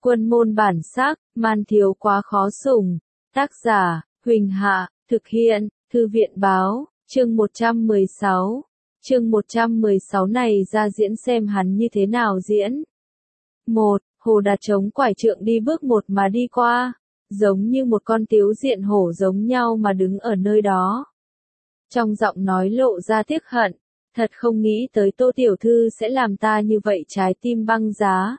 Quân môn bản sắc, man thiếu quá khó sủng. Tác giả, Huỳnh Hạ, thực hiện, Thư viện báo, chương 116. Chương 116 này ra diễn xem hắn như thế nào diễn. 1. Hồ Đạt chống quải trượng đi bước một mà đi qua, giống như một con tiếu diện hổ giống nhau mà đứng ở nơi đó. Trong giọng nói lộ ra tiếc hận, thật không nghĩ tới Tô tiểu thư sẽ làm ta như vậy trái tim băng giá.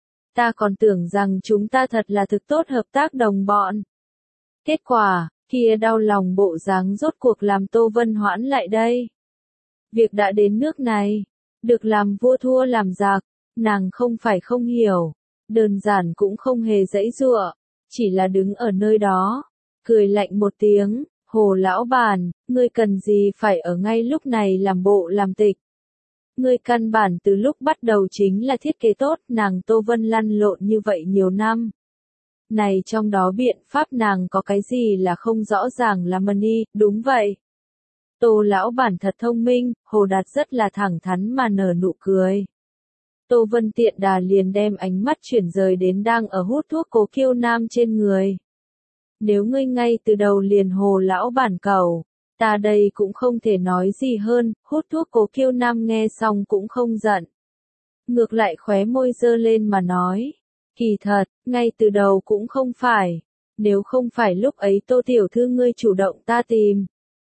Ta còn tưởng rằng chúng ta thật là thực tốt hợp tác đồng bọn. Kết quả, kia đau lòng bộ dáng rốt cuộc làm Tô Vân hoãn lại đây. Việc đã đến nước này, được làm vua thua làm giặc, nàng không phải không hiểu, đơn giản cũng không hề giãy giụa, chỉ là đứng ở nơi đó, cười lạnh một tiếng, Hồ lão bản, ngươi cần gì phải ở ngay lúc này làm bộ làm tịch. Ngươi căn bản từ lúc bắt đầu chính là thiết kế tốt, nàng Tô Vân lăn lộn như vậy nhiều năm. Này trong đó biện pháp nàng có cái gì là không rõ ràng là money, đúng vậy. Tô lão bản thật thông minh, Hồ Đạt rất là thẳng thắn mà nở nụ cười. Tô Vân tiện đà liền đem ánh mắt chuyển rời đến đang ở hút thuốc Cố Kiêu Nam trên người. Nếu ngươi ngay từ đầu liền Hồ lão bản cầu, ta đây cũng không thể nói gì hơn, hút thuốc Cố Kiêu Nam nghe xong cũng không giận. Ngược lại khóe môi giơ lên mà nói, kỳ thật, ngay từ đầu cũng không phải, nếu không phải lúc ấy Tô tiểu thư ngươi chủ động ta tìm.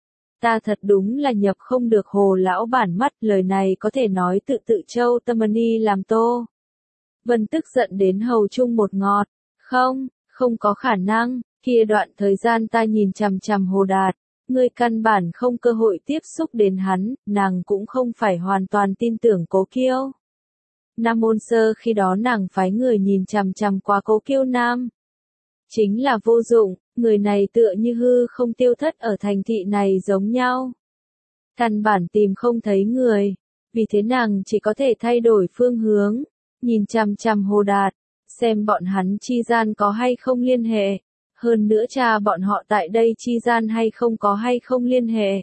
Ta thật đúng là nhập không được Hồ lão bản mắt, lời này có thể nói tự tự châu Tâm-ni làm Tô Vân tức giận đến hầu chung một ngọt, không có khả năng, kia đoạn thời gian ta nhìn chằm chằm Hồ Đạt, ngươi căn bản không cơ hội tiếp xúc đến hắn, nàng cũng không phải hoàn toàn tin tưởng Cố Kiêu Nam môn sơ khi đó nàng phái người nhìn chằm chằm qua Cố Kiêu Nam. Chính là vô dụng, người này tựa như hư không tiêu thất ở thành thị này giống nhau. Căn bản tìm không thấy người, vì thế nàng chỉ có thể thay đổi phương hướng, nhìn chằm chằm Hồ Đạt, xem bọn hắn chi gian có hay không liên hệ, hơn nữa cha bọn họ tại đây chi gian hay không liên hệ.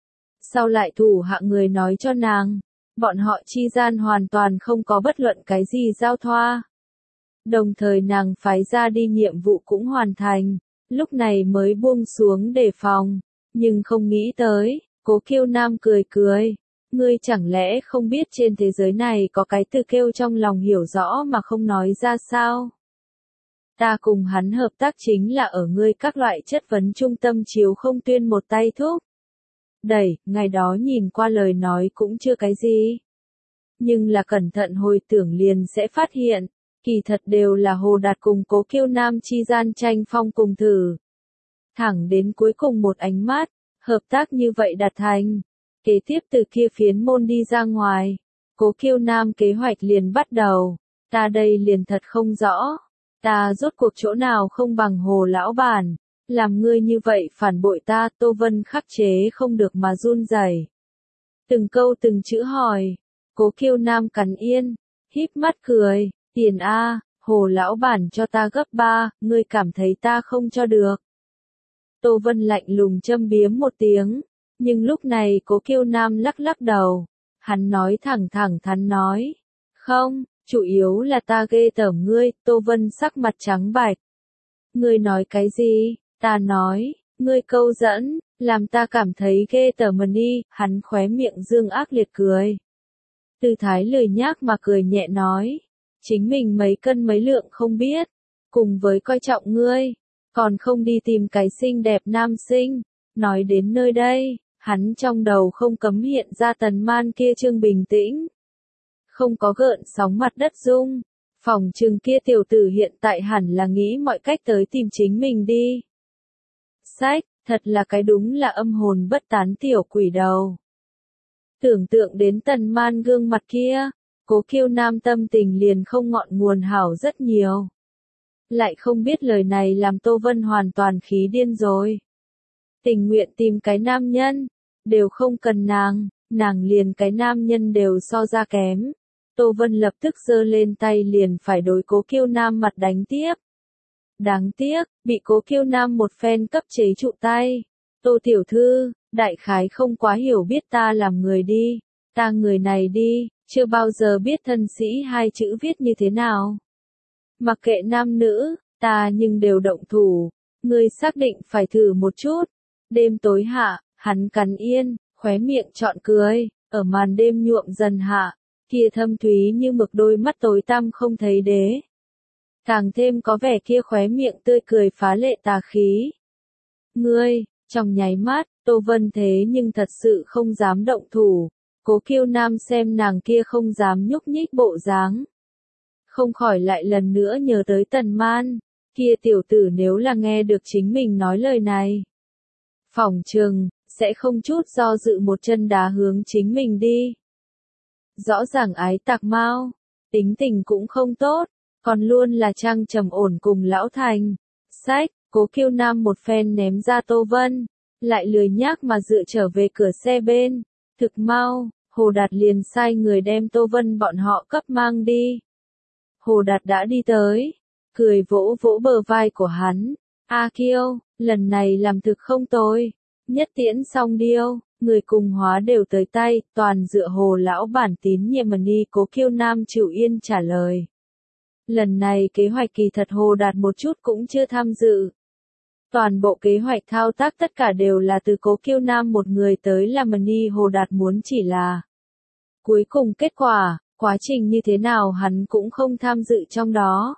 Sau lại thủ hạ người nói cho nàng, bọn họ chi gian hoàn toàn không có bất luận cái gì giao thoa. Đồng thời nàng phái ra đi nhiệm vụ cũng hoàn thành, lúc này mới buông xuống đề phòng, nhưng không nghĩ tới, Cố Kiêu Nam cười cười, ngươi chẳng lẽ không biết trên thế giới này có cái từ kêu trong lòng hiểu rõ mà không nói ra sao? Ta cùng hắn hợp tác chính là ở ngươi các loại chất vấn trung tâm chiếu không tuyên một tay thúc. Đẩy, ngày đó nhìn qua lời nói cũng chưa cái gì. Nhưng là cẩn thận hồi tưởng liền sẽ phát hiện, kỳ thật đều là Hồ Đạt cùng Cố Kiêu Nam chi gian tranh phong cùng thử. Thẳng đến cuối cùng một ánh mắt, hợp tác như vậy đạt thành. Kế tiếp từ kia phiến môn đi ra ngoài, Cố Kiêu Nam kế hoạch liền bắt đầu, ta đây liền thật không rõ. Ta rốt cuộc chỗ nào không bằng Hồ lão bản, làm ngươi như vậy phản bội ta, Tô Vân khắc chế không được mà run rẩy. Từng câu từng chữ hỏi, Cố Kiêu Nam cắn yên, híp mắt cười, tiền a, Hồ lão bản cho ta gấp 3, ngươi cảm thấy ta không cho được. Tô Vân lạnh lùng châm biếm một tiếng, nhưng lúc này Cố Kiêu Nam lắc lắc đầu, hắn nói thẳng thắn nói, không. Chủ yếu là ta ghê tởm ngươi, Tô Vân sắc mặt trắng bạch. Ngươi nói cái gì? Ta nói, ngươi câu dẫn, làm ta cảm thấy ghê tởm đi, hắn khóe miệng dương ác liệt cười. Tư thái lười nhác mà cười nhẹ nói, chính mình mấy cân mấy lượng không biết, cùng với coi trọng ngươi, còn không đi tìm cái xinh đẹp nam sinh. Nói đến nơi đây, hắn trong đầu không cấm hiện ra Tần Man kia trương bình tĩnh. Không có gợn sóng mặt đất rung, phòng trừng kia tiểu tử hiện tại hẳn là nghĩ mọi cách tới tìm chính mình đi. Sách, thật là cái đúng là âm hồn bất tán tiểu quỷ đầu. Tưởng tượng đến Tần Man gương mặt kia, Cố Kiêu Nam tâm tình liền không ngọn nguồn hảo rất nhiều. Lại không biết lời này làm Tô Vân hoàn toàn khí điên rồi. Tình nguyện tìm cái nam nhân, đều không cần nàng liền cái nam nhân đều so ra kém. Tô Vân lập tức giơ lên tay liền phải đối Cố Kiêu Nam mặt đánh tiếp. Đáng tiếc, bị Cố Kiêu Nam một phen cấp chế trụ tay. Tô tiểu thư, đại khái không quá hiểu biết ta làm người đi. Ta người này đi, chưa bao giờ biết thân sĩ hai chữ viết như thế nào. Mặc kệ nam nữ, ta nhưng đều động thủ. Ngươi xác định phải thử một chút. Đêm tối hạ, hắn cắn yên, khóe miệng trọn cười, ở màn đêm nhuộm dần hạ, kia thâm thúy như mực đôi mắt tối tăm không thấy đế. Càng thêm có vẻ kia khóe miệng tươi cười phá lệ tà khí. Ngươi, trong nháy mắt, Tô Vân thế nhưng thật sự không dám động thủ. Cố Kiêu Nam xem nàng kia không dám nhúc nhích bộ dáng, không khỏi lại lần nữa nhớ tới Tần Man, kia tiểu tử nếu là nghe được chính mình nói lời này. Phỏng chừng, sẽ không chút do dự một chân đá hướng chính mình đi. Rõ ràng ái tạc mau, tính tình cũng không tốt, còn luôn là trang trầm ổn cùng lão thành. Sách, Cố Kiêu Nam một phen ném ra Tô Vân, lại lười nhác mà dựa trở về cửa xe bên. Thực mau, Hồ Đạt liền sai người đem Tô Vân bọn họ cấp mang đi. Hồ Đạt đã đi tới, cười vỗ vỗ bờ vai của hắn. A Kiêu, lần này làm thực không tồi. Nhất tiễn xong điêu, người cùng hóa đều tới tay, toàn dựa Hồ lão bản tín nhiệm mà đi. Cố Kiêu Nam chịu yên trả lời. Lần này kế hoạch kỳ thật Hồ Đạt một chút cũng chưa tham dự. Toàn bộ kế hoạch thao tác tất cả đều là từ Cố Kiêu Nam một người tới làm mà đi. Hồ Đạt muốn chỉ là cuối cùng kết quả, quá trình như thế nào hắn cũng không tham dự trong đó.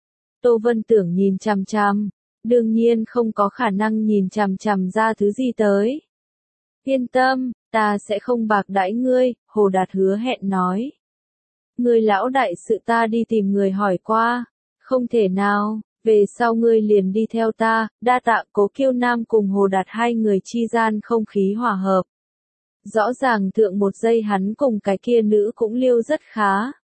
Tô Vân tưởng nhìn chằm chằm, đương nhiên không có khả năng nhìn chằm chằm ra thứ gì tới. Yên tâm, ta sẽ không bạc đãi ngươi, Hồ Đạt hứa hẹn nói. Ngươi lão đại sự ta đi tìm người hỏi qua, không thể nào, về sau ngươi liền đi theo ta. Đa tạ. Cố Kiêu Nam cùng Hồ Đạt hai người chi gian không khí hòa hợp. Rõ ràng thượng một giây hắn cùng cái kia nữ cũng liêu rất khá.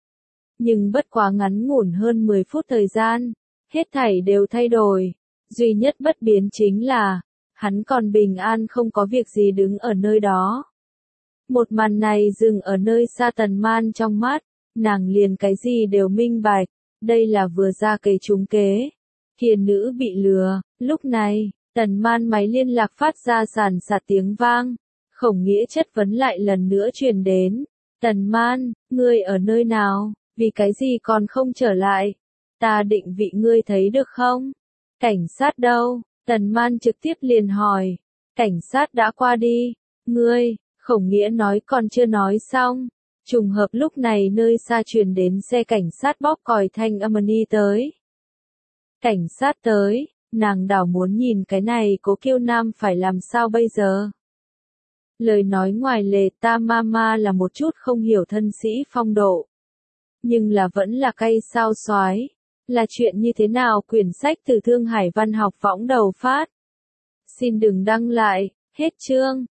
Nhưng bất quá ngắn ngủn hơn 10 phút thời gian, hết thảy đều thay đổi. Duy nhất bất biến chính là, hắn còn bình an không có việc gì đứng ở nơi đó. Một màn này dừng ở nơi xa Tần Man trong mắt, nàng liền cái gì đều minh bạch, đây là vừa ra cây trúng kế. Kia nữ bị lừa, lúc này, Tần Man máy liên lạc phát ra sàn sạt tiếng vang. Khổng Nghĩa chất vấn lại lần nữa truyền đến. Tần Man, ngươi ở nơi nào, vì cái gì còn không trở lại? Ta định vị ngươi thấy được không? Cảnh sát đâu? Tần Man trực tiếp liền hỏi. Cảnh sát đã qua đi. Ngươi, Khổng Nghĩa nói còn chưa nói xong. Trùng hợp lúc này nơi xa truyền đến xe cảnh sát bóp còi thanh âm đi tới. Cảnh sát tới, nàng đảo muốn nhìn cái này Cố Kiêu Nam phải làm sao bây giờ? Lời nói ngoài lề ta mama là một chút không hiểu thân sĩ phong độ. Nhưng là vẫn là cay sao soái. Là chuyện như thế nào? Quyển sách từ Thương Hải Văn học võng đầu phát. Xin đừng đăng lại, hết chương.